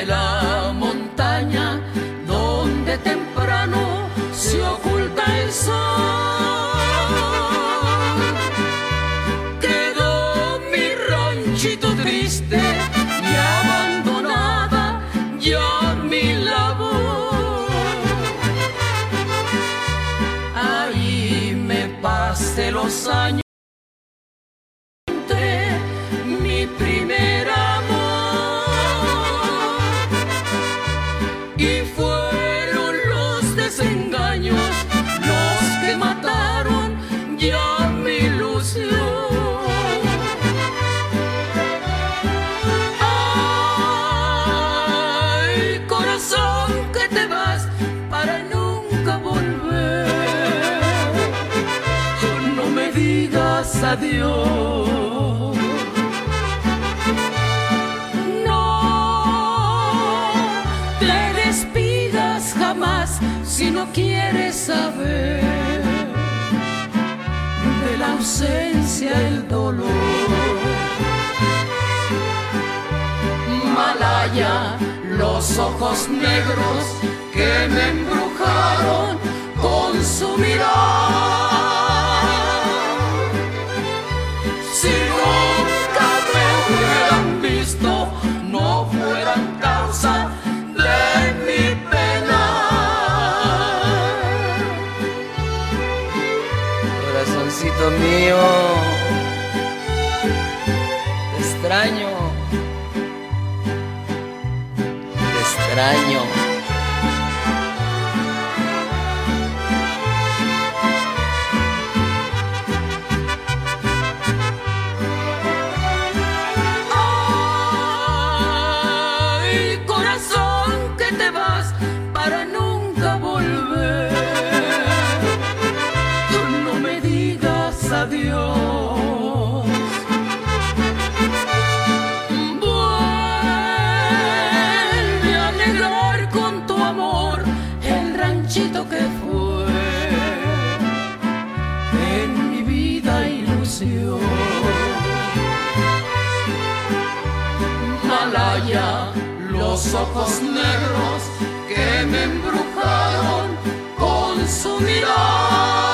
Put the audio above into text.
la montaña donde temprano se oculta el sol. Quedó mi ranchito triste y abandonada ya mi labor. Ahí me pasé los años entre mi primer amor, y fueron los desengaños los que mataron ya mi ilusión. Ay, corazón, que te vas para nunca volver. No me digas adiós. No te despidas jamás si no quieres saber de la ausencia, el dolor. Malaya, los ojos negros que me embrujaron con su mirada. Si nunca me hubieran visto, no fueran causa de mi pena. Corazoncito mío, te extraño, te extraño. Ay, corazón, que te vas para nunca volver. Tú no me digas adiós. Vuelve a alegrar con tu amor el ranchito que fue en mi vida ilusión. Malaya, los ojos negros que me embrujaron con su mirada.